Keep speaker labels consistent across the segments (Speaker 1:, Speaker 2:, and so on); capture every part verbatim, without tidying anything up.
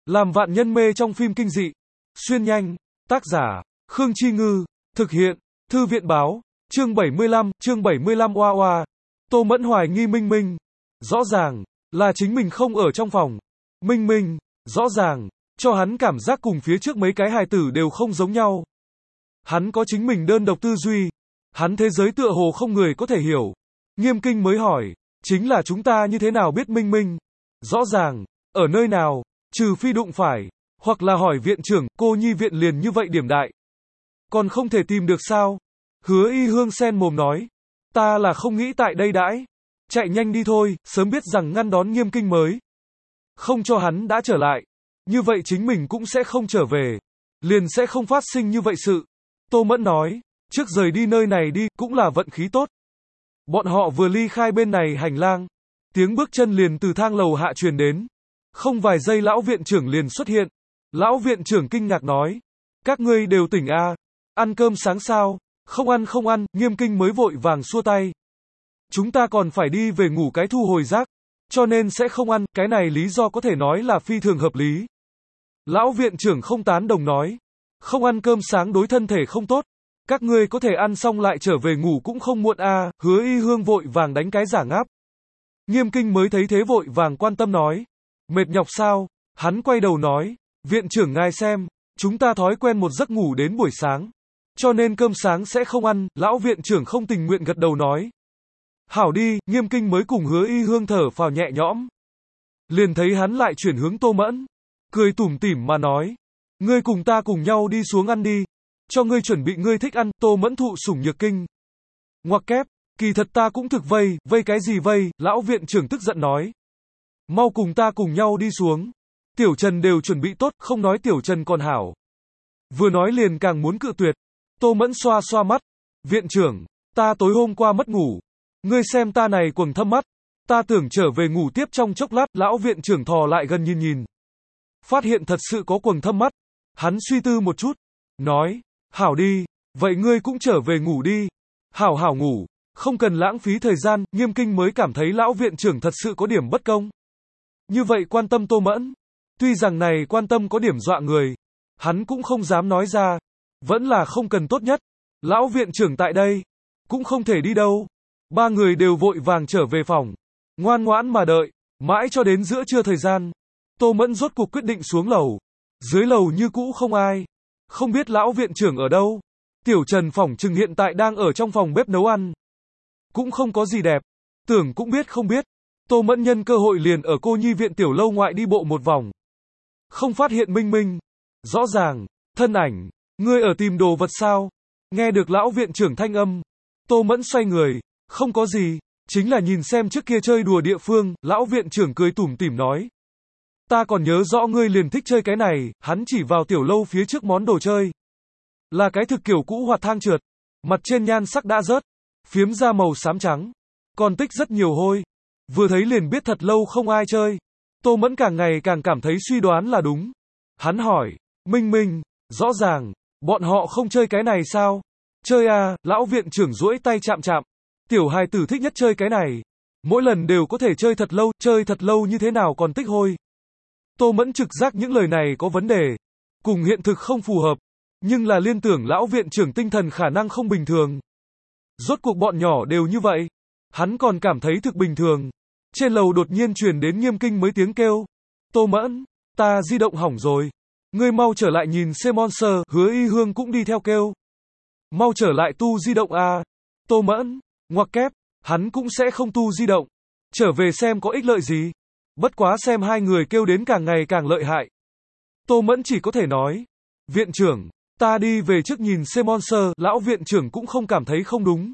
Speaker 1: Làm vạn nhân mê trong phim kinh dị. Xuyên nhanh. Tác giả, Khương Chi Ngư. Thực hiện, Thư viện báo. Chương bảy mươi lăm, chương bảy mươi lăm oa oa. Tô Mẫn hoài nghi Minh Minh. Rõ ràng, là chính mình không ở trong phòng. Minh Minh, rõ ràng, cho hắn cảm giác cùng phía trước mấy cái hài tử đều không giống nhau. Hắn có chính mình đơn độc tư duy. Hắn thế giới tựa hồ không người có thể hiểu. Nghiêm Kinh mới hỏi, chính là chúng ta như thế nào biết Minh Minh? Rõ ràng, ở nơi nào, trừ phi đụng phải, hoặc là hỏi viện trưởng, cô nhi viện liền như vậy điểm đại. Còn không thể tìm được sao? Hứa Y Hương sen mồm nói, ta là không nghĩ tại đây đãi. Chạy nhanh đi thôi, sớm biết rằng ngăn đón Nghiêm Kinh mới. Không cho hắn đã trở lại. Như vậy chính mình cũng sẽ không trở về. Liền sẽ không phát sinh như vậy sự. Tô Mẫn nói, trước rời đi nơi này đi, cũng là vận khí tốt. Bọn họ vừa ly khai bên này hành lang. Tiếng bước chân liền từ thang lầu hạ truyền đến. Không vài giây lão viện trưởng liền xuất hiện. Lão viện trưởng kinh ngạc nói, các ngươi đều tỉnh à, ăn cơm sáng sao? Không ăn không ăn, Nghiêm Kinh mới vội vàng xua tay. Chúng ta còn phải đi về ngủ cái thu hồi rác, cho nên sẽ không ăn, cái này lý do có thể nói là phi thường hợp lý. Lão viện trưởng không tán đồng nói, không ăn cơm sáng đối thân thể không tốt, các ngươi có thể ăn xong lại trở về ngủ cũng không muộn à, Hứa Y Hương vội vàng đánh cái giả ngáp. Nghiêm Kinh mới thấy thế vội vàng quan tâm nói, mệt nhọc sao? Hắn quay đầu nói, viện trưởng ngài xem, chúng ta thói quen một giấc ngủ đến buổi sáng, cho nên cơm sáng sẽ không ăn, lão viện trưởng không tình nguyện gật đầu nói. Hảo đi, Nghiêm Kinh mới cùng Hứa Y Hương thở phào nhẹ nhõm. Liền thấy hắn lại chuyển hướng Tô Mẫn, cười tủm tỉm mà nói, ngươi cùng ta cùng nhau đi xuống ăn đi, cho ngươi chuẩn bị ngươi thích ăn. Tô Mẫn thụ sủng nhược kinh. Ngoặc kép, kỳ thật ta cũng thực vây, vây cái gì vây, lão viện trưởng tức giận nói. Mau cùng ta cùng nhau đi xuống. Tiểu Trần đều chuẩn bị tốt, không nói Tiểu Trần còn hảo. Vừa nói liền càng muốn cự tuyệt. Tô Mẫn xoa xoa mắt. Viện trưởng, ta tối hôm qua mất ngủ. Ngươi xem ta này quầng thâm mắt. Ta tưởng trở về ngủ tiếp trong chốc lát, lão viện trưởng thò lại gần nhìn nhìn. Phát hiện thật sự có quầng thâm mắt. Hắn suy tư một chút. Nói, hảo đi, vậy ngươi cũng trở về ngủ đi. Hảo hảo ngủ, không cần lãng phí thời gian. Nghiêm Kinh mới cảm thấy lão viện trưởng thật sự có điểm bất công. Như vậy quan tâm Tô Mẫn. Tuy rằng này quan tâm có điểm dọa người. Hắn cũng không dám nói ra. Vẫn là không cần tốt nhất. Lão viện trưởng tại đây. Cũng không thể đi đâu. Ba người đều vội vàng trở về phòng. Ngoan ngoãn mà đợi. Mãi cho đến giữa trưa thời gian. Tô Mẫn rốt cuộc quyết định xuống lầu. Dưới lầu như cũ không ai. Không biết lão viện trưởng ở đâu. Tiểu Trần phỏng chừng hiện tại đang ở trong phòng bếp nấu ăn. Cũng không có gì đẹp. Tưởng cũng biết không biết. Tô Mẫn nhân cơ hội liền ở cô nhi viện tiểu lâu ngoại đi bộ một vòng. Không phát hiện Minh Minh. Rõ ràng, thân ảnh, ngươi ở tìm đồ vật sao? Nghe được lão viện trưởng thanh âm. Tô Mẫn xoay người, không có gì, chính là nhìn xem trước kia chơi đùa địa phương, lão viện trưởng cười tủm tỉm nói. Ta còn nhớ rõ ngươi liền thích chơi cái này, hắn chỉ vào tiểu lâu phía trước món đồ chơi. Là cái thực kiểu cũ hoạt thang trượt, mặt trên nhan sắc đã rớt, phiếm ra màu xám trắng, còn tích rất nhiều hôi. Vừa thấy liền biết thật lâu không ai chơi. Tô Mẫn càng ngày càng cảm thấy suy đoán là đúng. Hắn hỏi, Minh Minh, rõ ràng, bọn họ không chơi cái này sao? Chơi à, lão viện trưởng duỗi tay chạm chạm. Tiểu hài tử thích nhất chơi cái này. Mỗi lần đều có thể chơi thật lâu, chơi thật lâu như thế nào còn tích hôi. Tô Mẫn trực giác những lời này có vấn đề. Cùng hiện thực không phù hợp. Nhưng là liên tưởng lão viện trưởng tinh thần khả năng không bình thường. Rốt cuộc bọn nhỏ đều như vậy. Hắn còn cảm thấy thực bình thường. Trên lầu đột nhiên truyền đến Nghiêm Kinh mới tiếng kêu. Tô Mẫn, ta di động hỏng rồi. Ngươi mau trở lại nhìn xem Monster. Hứa Y Hương cũng đi theo kêu. Mau trở lại tu di động à. Tô Mẫn, ngoặc kép, hắn cũng sẽ không tu di động. Trở về xem có ích lợi gì. Bất quá xem hai người kêu đến càng ngày càng lợi hại. Tô Mẫn chỉ có thể nói. Viện trưởng, ta đi về trước nhìn xem Monster. Lão viện trưởng cũng không cảm thấy không đúng.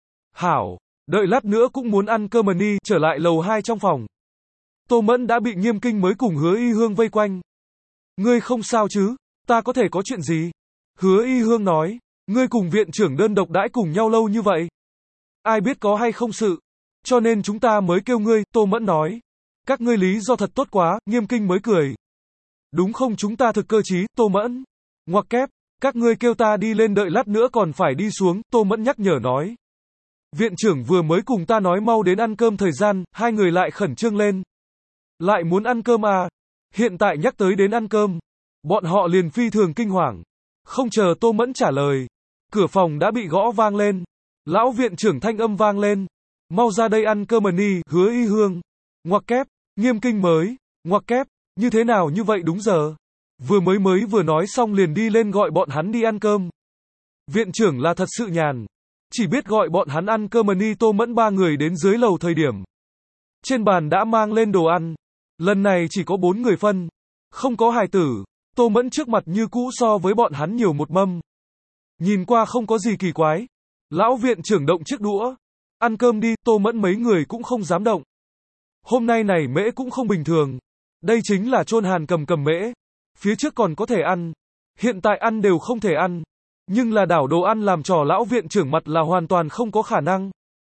Speaker 1: Hảo. Đợi lát nữa cũng muốn ăn cơm mà ni, trở lại lầu hai trong phòng. Tô Mẫn đã bị Nghiêm Kinh mới cùng Hứa Y Hương vây quanh. Ngươi không sao chứ? Ta có thể có chuyện gì? Hứa Y Hương nói, ngươi cùng viện trưởng đơn độc đãi cùng nhau lâu như vậy. Ai biết có hay không sự? Cho nên chúng ta mới kêu ngươi, Tô Mẫn nói. Các ngươi lý do thật tốt quá, Nghiêm Kinh mới cười. Đúng không, chúng ta thực cơ trí, Tô Mẫn. Ngoặc kép, các ngươi kêu ta đi lên đợi lát nữa còn phải đi xuống, Tô Mẫn nhắc nhở nói. Viện trưởng vừa mới cùng ta nói mau đến ăn cơm thời gian, hai người lại khẩn trương lên. Lại muốn ăn cơm à? Hiện tại nhắc tới đến ăn cơm, bọn họ liền phi thường kinh hoàng. Không chờ Tô Mẫn trả lời, cửa phòng đã bị gõ vang lên. Lão viện trưởng thanh âm vang lên. Mau ra đây ăn cơm ni, Hứa Y Hương. Ngoặc kép, Nghiêm Kinh mới, ngoặc kép, như thế nào như vậy đúng giờ. Vừa mới mới vừa nói xong liền đi lên gọi bọn hắn đi ăn cơm. Viện trưởng là thật sự nhàn. Chỉ biết gọi bọn hắn ăn cơm ni. Tô Mẫn ba người đến dưới lầu thời điểm. Trên bàn đã mang lên đồ ăn. Lần này chỉ có bốn người phân. Không có hài tử. Tô Mẫn trước mặt như cũ so với bọn hắn nhiều một mâm. Nhìn qua không có gì kỳ quái. Lão viện trưởng động chiếc đũa. Ăn cơm đi, Tô Mẫn mấy người cũng không dám động. Hôm nay này mễ cũng không bình thường. Đây chính là chôn hàn cầm cầm mễ. Phía trước còn có thể ăn. Hiện tại ăn đều không thể ăn. Nhưng là đảo đồ ăn làm trò lão viện trưởng mặt là hoàn toàn không có khả năng.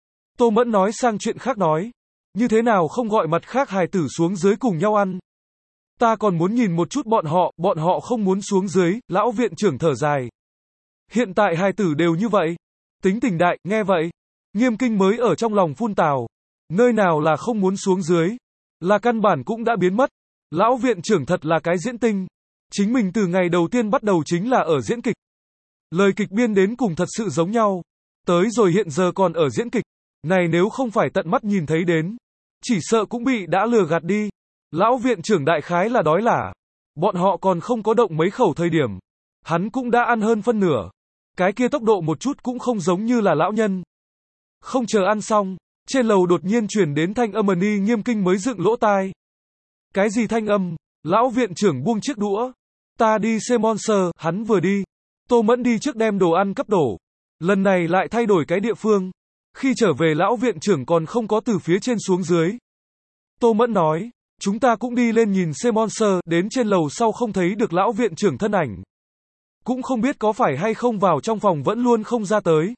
Speaker 1: Tô Mẫn nói sang chuyện khác nói. Như thế nào không gọi mặt khác hài tử xuống dưới cùng nhau ăn. Ta còn muốn nhìn một chút bọn họ, bọn họ không muốn xuống dưới, lão viện trưởng thở dài. Hiện tại hài tử đều như vậy. Tính tình đại, nghe vậy. Nghiêm Kinh mới ở trong lòng phun tào. Nơi nào là không muốn xuống dưới. Là căn bản cũng đã biến mất. Lão viện trưởng thật là cái diễn tinh. Chính mình từ ngày đầu tiên bắt đầu chính là ở diễn kịch. Lời kịch biên đến cùng thật sự giống nhau. Tới rồi hiện giờ còn ở diễn kịch. Này nếu không phải tận mắt nhìn thấy đến. Chỉ sợ cũng bị đã lừa gạt đi. Lão viện trưởng đại khái là đói lả. Bọn họ còn không có động mấy khẩu thời điểm. Hắn cũng đã ăn hơn phân nửa. Cái kia tốc độ một chút cũng không giống như là lão nhân. Không chờ ăn xong, trên lầu đột nhiên truyền đến thanh âm ni. Nghiêm Kinh mới dựng lỗ tai. Cái gì thanh âm? Lão viện trưởng buông chiếc đũa. Ta đi xem Monster, hắn vừa đi. Tô Mẫn đi trước đem đồ ăn cấp đổ. Lần này lại thay đổi cái địa phương. Khi trở về lão viện trưởng còn không có từ phía trên xuống dưới. Tô Mẫn nói, chúng ta cũng đi lên nhìn xem Monster, đến trên lầu sau không thấy được lão viện trưởng thân ảnh. Cũng không biết có phải hay không vào trong phòng vẫn luôn không ra tới.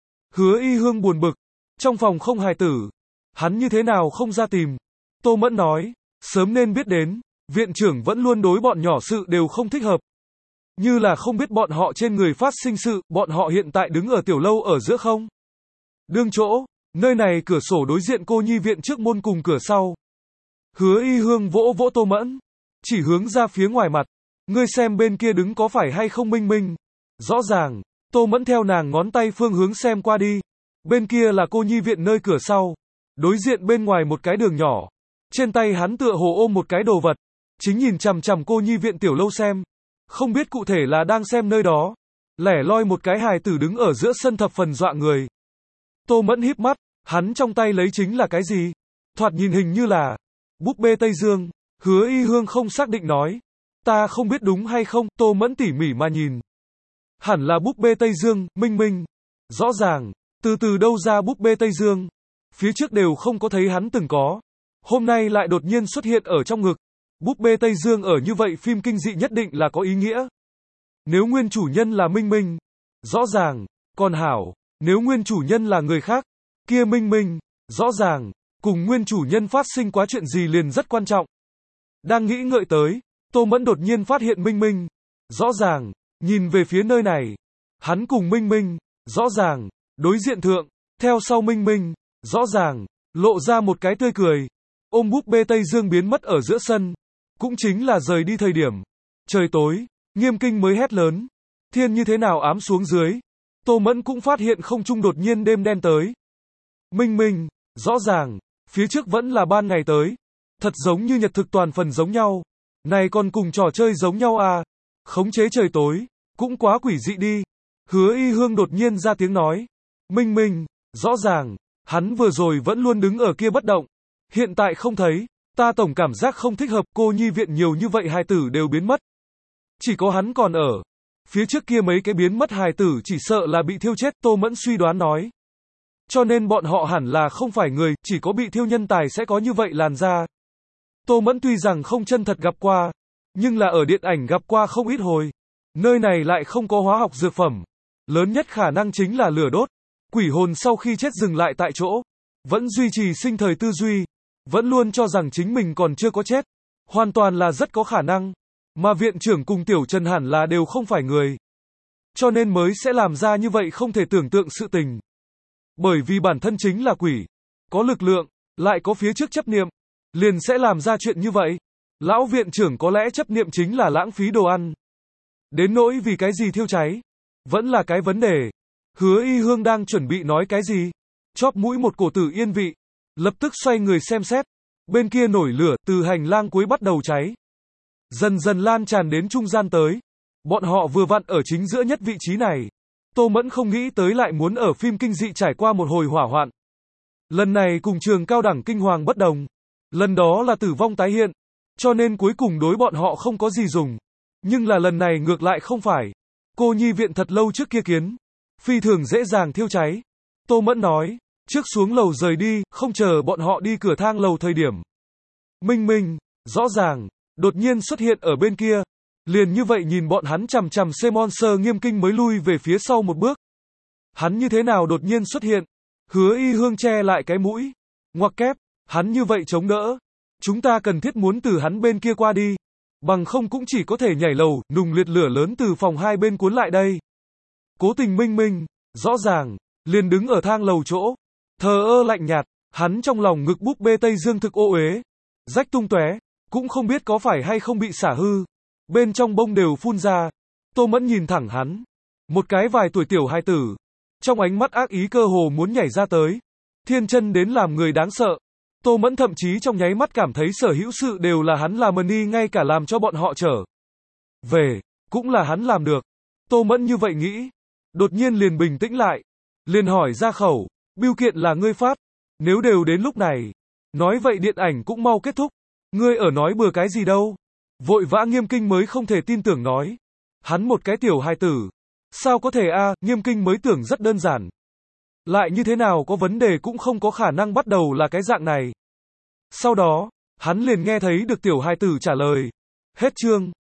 Speaker 1: Hứa Y Hương buồn bực. Trong phòng không hài tử. Hắn như thế nào không ra tìm. Tô Mẫn nói, sớm nên biết đến. Viện trưởng vẫn luôn đối bọn nhỏ sự đều không thích hợp. Như là không biết bọn họ trên người phát sinh sự, bọn họ hiện tại đứng ở tiểu lâu ở giữa không. Đương chỗ, nơi này cửa sổ đối diện cô nhi viện trước môn cùng cửa sau. Hứa Y Hương vỗ vỗ Tô Mẫn. Chỉ hướng ra phía ngoài mặt. Ngươi xem bên kia đứng có phải hay không Minh Minh. Rõ ràng, Tô Mẫn theo nàng ngón tay phương hướng xem qua đi. Bên kia là cô nhi viện nơi cửa sau. Đối diện bên ngoài một cái đường nhỏ. Trên tay hắn tựa hồ ôm một cái đồ vật. Chính nhìn chằm chằm cô nhi viện tiểu lâu xem. Không biết cụ thể là đang xem nơi đó. Lẻ loi một cái hài tử đứng ở giữa sân thập phần dọa người. Tô Mẫn híp mắt. Hắn trong tay lấy chính là cái gì? Thoạt nhìn hình như là búp bê Tây Dương. Hứa Y Hương không xác định nói. Ta không biết đúng hay không. Tô Mẫn tỉ mỉ mà nhìn. Hẳn là búp bê Tây Dương, Minh Minh. Rõ ràng, từ từ đâu ra búp bê Tây Dương. Phía trước đều không có thấy hắn từng có. Hôm nay lại đột nhiên xuất hiện ở trong ngực. Búp bê Tây Dương ở như vậy phim kinh dị nhất định là có ý nghĩa. Nếu nguyên chủ nhân là Minh Minh. Rõ ràng, còn hảo. Nếu nguyên chủ nhân là người khác. Kia Minh Minh, rõ ràng, cùng nguyên chủ nhân phát sinh quá chuyện gì liền rất quan trọng. Đang nghĩ ngợi tới, Tô Mẫn đột nhiên phát hiện Minh Minh. Rõ ràng, nhìn về phía nơi này. Hắn cùng Minh Minh, rõ ràng, đối diện thượng, theo sau Minh Minh, rõ ràng, lộ ra một cái tươi cười. Ôm búp bê Tây Dương biến mất ở giữa sân. Cũng chính là rời đi thời điểm. Trời tối, Nghiêm Kinh mới hét lớn. Thiên như thế nào ám xuống dưới. Tô Mẫn cũng phát hiện không trung đột nhiên đêm đen tới. Minh Minh, rõ ràng, phía trước vẫn là ban ngày tới. Thật giống như nhật thực toàn phần giống nhau. Này còn cùng trò chơi giống nhau à. Khống chế trời tối, cũng quá quỷ dị đi. Hứa Y Hương đột nhiên ra tiếng nói. Minh Minh, rõ ràng, hắn vừa rồi vẫn luôn đứng ở kia bất động. Hiện tại không thấy, ta tổng cảm giác không thích hợp, cô nhi viện nhiều như vậy hài tử đều biến mất. Chỉ có hắn còn ở. Phía trước kia mấy cái biến mất hài tử chỉ sợ là bị thiêu chết, Tô Mẫn suy đoán nói. Cho nên bọn họ hẳn là không phải người, chỉ có bị thiêu nhân tài sẽ có như vậy làn da. Tô Mẫn tuy rằng không chân thật gặp qua, nhưng là ở điện ảnh gặp qua không ít hồi. Nơi này lại không có hóa học dược phẩm. Lớn nhất khả năng chính là lửa đốt. Quỷ hồn sau khi chết dừng lại tại chỗ. Vẫn duy trì sinh thời tư duy. Vẫn luôn cho rằng chính mình còn chưa có chết. Hoàn toàn là rất có khả năng. Mà viện trưởng cùng Tiểu Trần hẳn là đều không phải người. Cho nên mới sẽ làm ra như vậy không thể tưởng tượng sự tình. Bởi vì bản thân chính là quỷ. Có lực lượng, lại có phía trước chấp niệm. Liền sẽ làm ra chuyện như vậy. Lão viện trưởng có lẽ chấp niệm chính là lãng phí đồ ăn. Đến nỗi vì cái gì thiêu cháy, vẫn là cái vấn đề. Hứa Y Hương đang chuẩn bị nói cái gì, chóp mũi một cổ tử yên vị, lập tức xoay người xem xét. Bên kia nổi lửa, từ hành lang cuối bắt đầu cháy. Dần dần lan tràn đến trung gian tới. Bọn họ vừa vặn ở chính giữa nhất vị trí này. Tô Mẫn không nghĩ tới lại muốn ở phim kinh dị trải qua một hồi hỏa hoạn. Lần này cùng trường cao đẳng kinh hoàng bất đồng. Lần đó là tử vong tái hiện, cho nên cuối cùng đối bọn họ không có gì dùng. Nhưng là lần này ngược lại không phải. Cô nhi viện thật lâu trước kia kiến, phi thường dễ dàng thiêu cháy. Tô Mẫn nói, trước xuống lầu rời đi, không chờ bọn họ đi cửa thang lầu thời điểm. Minh Minh, rõ ràng, đột nhiên xuất hiện ở bên kia. Liền như vậy nhìn bọn hắn chằm chằm Simon Sơ nghiêm kinh mới lui về phía sau một bước. Hắn như thế nào đột nhiên xuất hiện? Hứa Y Hương che lại cái mũi. Ngoặc kép, hắn như vậy chống đỡ. Chúng ta cần thiết muốn từ hắn bên kia qua đi. Bằng không cũng chỉ có thể nhảy lầu, nùng liệt lửa lớn từ phòng hai bên cuốn lại đây. Cố Tình Minh Minh, rõ ràng, liền đứng ở thang lầu chỗ. Thờ ơ lạnh nhạt, hắn trong lòng ngực búp bê Tây Dương thực ô uế, rách tung tóe, cũng không biết có phải hay không bị xả hư. Bên trong bông đều phun ra. Tô Mẫn nhìn thẳng hắn. Một cái vài tuổi tiểu hài tử. Trong ánh mắt ác ý cơ hồ muốn nhảy ra tới. Thiên chân đến làm người đáng sợ. Tô Mẫn thậm chí trong nháy mắt cảm thấy sở hữu sự đều là hắn làm mần đi, ngay cả làm cho bọn họ trở về, cũng là hắn làm được. Tô Mẫn như vậy nghĩ. Đột nhiên liền bình tĩnh lại. Liền hỏi ra khẩu, bưu kiện là ngươi phát. Nếu đều đến lúc này. Nói vậy điện ảnh cũng mau kết thúc. Ngươi ở nói bừa cái gì đâu. Vội vã Nghiêm Kinh mới không thể tin tưởng nói. Hắn một cái tiểu hài tử. Sao có thể a? Nghiêm Kinh mới tưởng rất đơn giản. Lại như thế nào có vấn đề cũng không có khả năng bắt đầu là cái dạng này. Sau đó, hắn liền nghe thấy được tiểu hài tử trả lời. Hết chương.